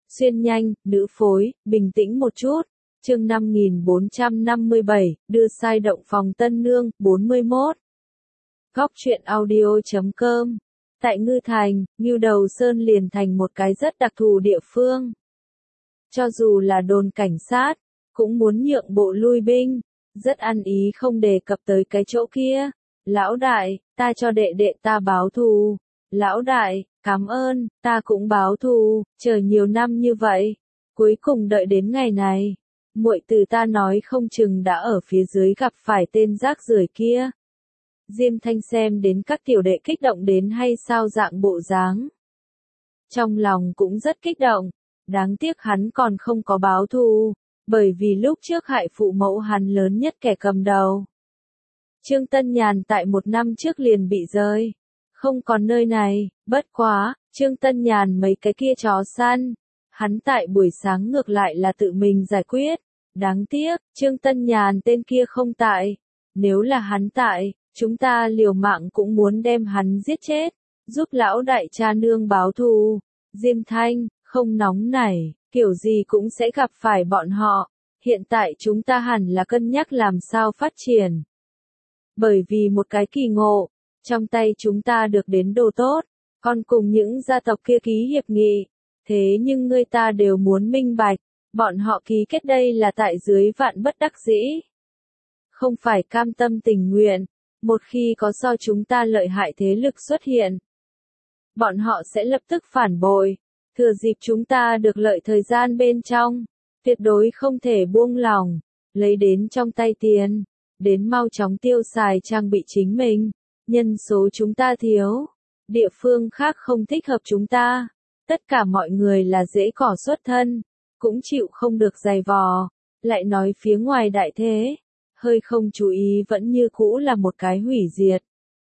Xuyên nhanh, nữ phối, bình tĩnh một chút. Chương 5457, đưa sai động phòng tân nương, 41. Góc truyện audio.com. Tại Ngư Thành, Ngưu Đầu Sơn liền thành một cái rất đặc thù địa phương. Cho dù là đồn cảnh sát, cũng muốn nhượng bộ lui binh, rất ăn ý không đề cập tới cái chỗ kia. Lão đại, ta cho đệ đệ ta báo thù. Lão đại, cảm ơn, ta cũng báo thù, chờ nhiều năm như vậy. Cuối cùng đợi đến ngày này, muội từ ta nói không chừng đã ở phía dưới gặp phải tên rác rưởi kia. Diêm Thanh xem đến các tiểu đệ kích động đến hay sao dạng bộ dáng. Trong lòng cũng rất kích động, đáng tiếc hắn còn không có báo thù, bởi vì lúc trước hại phụ mẫu hắn lớn nhất kẻ cầm đầu. Trương Tân Nhàn tại 1 năm trước liền bị rơi, không còn nơi này, bất quá, Trương Tân Nhàn mấy cái kia chó săn, hắn tại buổi sáng ngược lại là tự mình giải quyết, đáng tiếc, Trương Tân Nhàn tên kia không tại, nếu là hắn tại, chúng ta liều mạng cũng muốn đem hắn giết chết, giúp lão đại cha nương báo thù. Diêm Thanh, không nóng nảy, kiểu gì cũng sẽ gặp phải bọn họ, hiện tại chúng ta hẳn là cân nhắc làm sao phát triển. Bởi vì một cái kỳ ngộ, trong tay chúng ta được đến đồ tốt, còn cùng những gia tộc kia ký hiệp nghị, thế nhưng người ta đều muốn minh bạch, bọn họ ký kết đây là tại dưới vạn bất đắc dĩ. Không phải cam tâm tình nguyện, một khi có so chúng ta lợi hại thế lực xuất hiện, bọn họ sẽ lập tức phản bội, thừa dịp chúng ta được lợi thời gian bên trong, tuyệt đối không thể buông lỏng, lấy đến trong tay tiền, đến mau chóng tiêu xài trang bị chính mình, nhân số chúng ta thiếu, địa phương khác không thích hợp chúng ta, tất cả mọi người là dễ cỏ xuất thân, cũng chịu không được dày vò, lại nói phía ngoài đại thế, hơi không chú ý vẫn như cũ là một cái hủy diệt.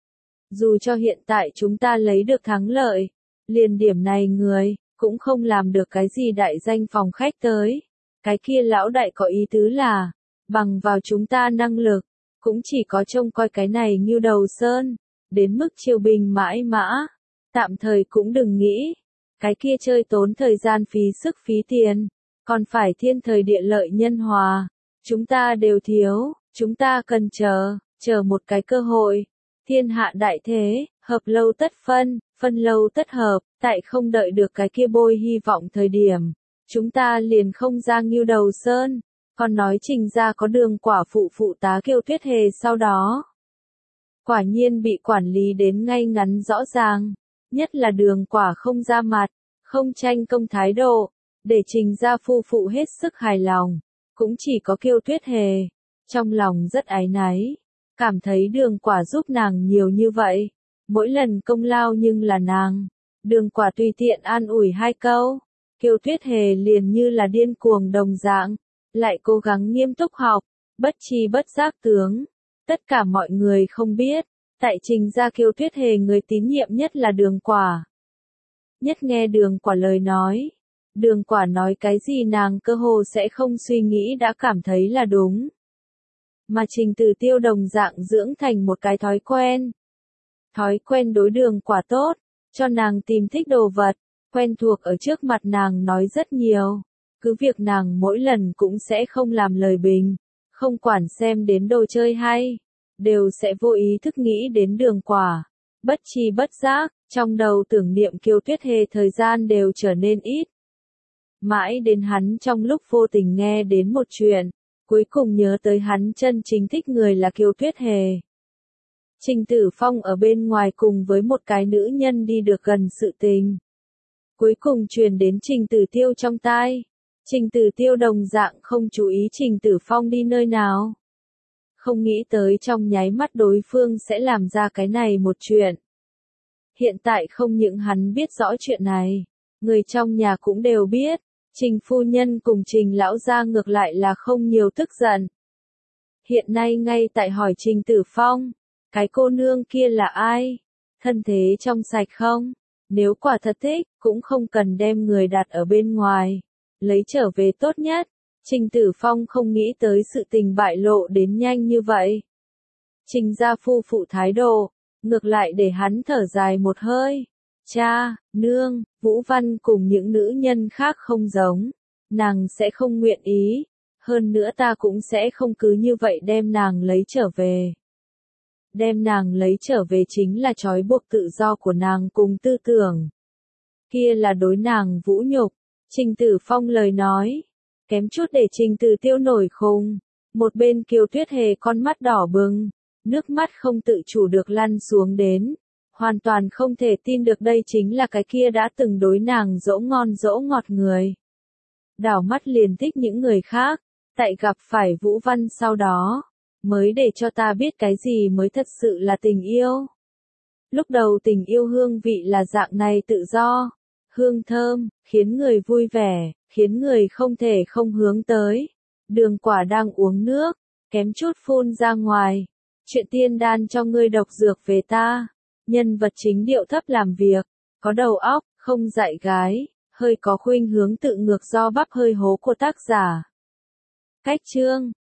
Dù cho hiện tại chúng ta lấy được thắng lợi, liền điểm này người, cũng không làm được cái gì đại danh phòng khách tới. Cái kia lão đại có ý tứ là, bằng vào chúng ta năng lực, cũng chỉ có trông coi cái này Ngưu Đầu Sơn, đến mức triều bình mãi mã, tạm thời cũng đừng nghĩ. Cái kia chơi tốn thời gian phí sức phí tiền, còn phải thiên thời địa lợi nhân hòa, chúng ta đều thiếu, chúng ta cần chờ một cái cơ hội. Thiên hạ đại thế, hợp lâu tất phân, phân lâu tất hợp, tại không đợi được cái kia bôi hy vọng thời điểm, chúng ta liền không ra Ngưu Đầu Sơn, còn nói Trình gia có Đường quả phụ tá Kiều Tuyết Hề sau đó. Quả nhiên bị quản lý đến ngay ngắn rõ ràng, nhất là Đường quả không ra mặt, không tranh công thái độ, để Trình gia phu phụ hết sức hài lòng, cũng chỉ có Kiều Tuyết Hề, trong lòng rất áy náy. Cảm thấy Đường quả giúp nàng nhiều như vậy, mỗi lần công lao nhưng là nàng. Đường quả tùy tiện an ủi 2 câu, Kiều Tuyết Hề liền như là điên cuồng đồng dạng, lại cố gắng nghiêm túc học, bất tri bất giác tướng. Tất cả mọi người không biết, tại Trình gia Kiều Tuyết Hề người tín nhiệm nhất là Đường quả. Nhất nghe Đường quả lời nói, Đường quả nói cái gì nàng cơ hồ sẽ không suy nghĩ đã cảm thấy là đúng. Mà Trình Tử Tiêu đồng dạng dưỡng thành một cái thói quen. Thói quen đối Đường quả tốt, cho nàng tìm thích đồ vật, quen thuộc ở trước mặt nàng nói rất nhiều. Cứ việc nàng mỗi lần cũng sẽ không làm lời bình, không quản xem đến đồ chơi hay, đều sẽ vô ý thức nghĩ đến Đường quả. Bất tri bất giác, trong đầu tưởng niệm Kiều Tuyết Hề thời gian đều trở nên ít. Mãi đến hắn trong lúc vô tình nghe đến một chuyện, cuối cùng nhớ tới hắn chân chính thích người là Kiều Tuyết Hề. Trình Tử Phong ở bên ngoài cùng với một cái nữ nhân đi được gần sự tình. Cuối cùng truyền đến Trình Tử Tiêu trong tai. Trình Tử Tiêu đồng dạng không chú ý Trình Tử Phong đi nơi nào. Không nghĩ tới trong nháy mắt đối phương sẽ làm ra cái này một chuyện. Hiện tại không những hắn biết rõ chuyện này, người trong nhà cũng đều biết. Trình phu nhân cùng Trình lão gia ngược lại là không nhiều tức giận. Hiện nay ngay tại hỏi Trình Tử Phong, cái cô nương kia là ai? Thân thế trong sạch không? Nếu quả thật thích, cũng không cần đem người đặt ở bên ngoài, lấy trở về tốt nhất. Trình Tử Phong không nghĩ tới sự tình bại lộ đến nhanh như vậy. Trình gia phu phụ thái độ, ngược lại để hắn thở dài một hơi. Cha, nương, Vũ Văn cùng những nữ nhân khác không giống. Nàng sẽ không nguyện ý. Hơn nữa ta cũng sẽ không cứ như vậy đem nàng lấy trở về. Đem nàng lấy trở về chính là trói buộc tự do của nàng cùng tư tưởng. Kia là đối nàng vũ nhục. Trình Tử Phong lời nói. Kém chút để Trình Tử Tiêu nổi khùng. Một bên Kiều Tuyết Hề con mắt đỏ bừng. Nước mắt không tự chủ được lăn xuống đến. Hoàn toàn không thể tin được đây chính là cái kia đã từng đối nàng dỗ ngon dỗ ngọt người. Đảo mắt liền thích những người khác. Tại gặp phải Vũ Văn sau đó. Mới để cho ta biết cái gì mới thật sự là tình yêu. Lúc đầu tình yêu hương vị là dạng này tự do. Hương thơm, khiến người vui vẻ, khiến người không thể không hướng tới. Đường quả đang uống nước, kém chút phun ra ngoài. Chuyện tiên đan cho ngươi độc dược về ta. Nhân vật chính điệu thấp làm việc, có đầu óc, không dạy gái, hơi có khuynh hướng tự ngược do bắp hơi hố của tác giả. Cách chương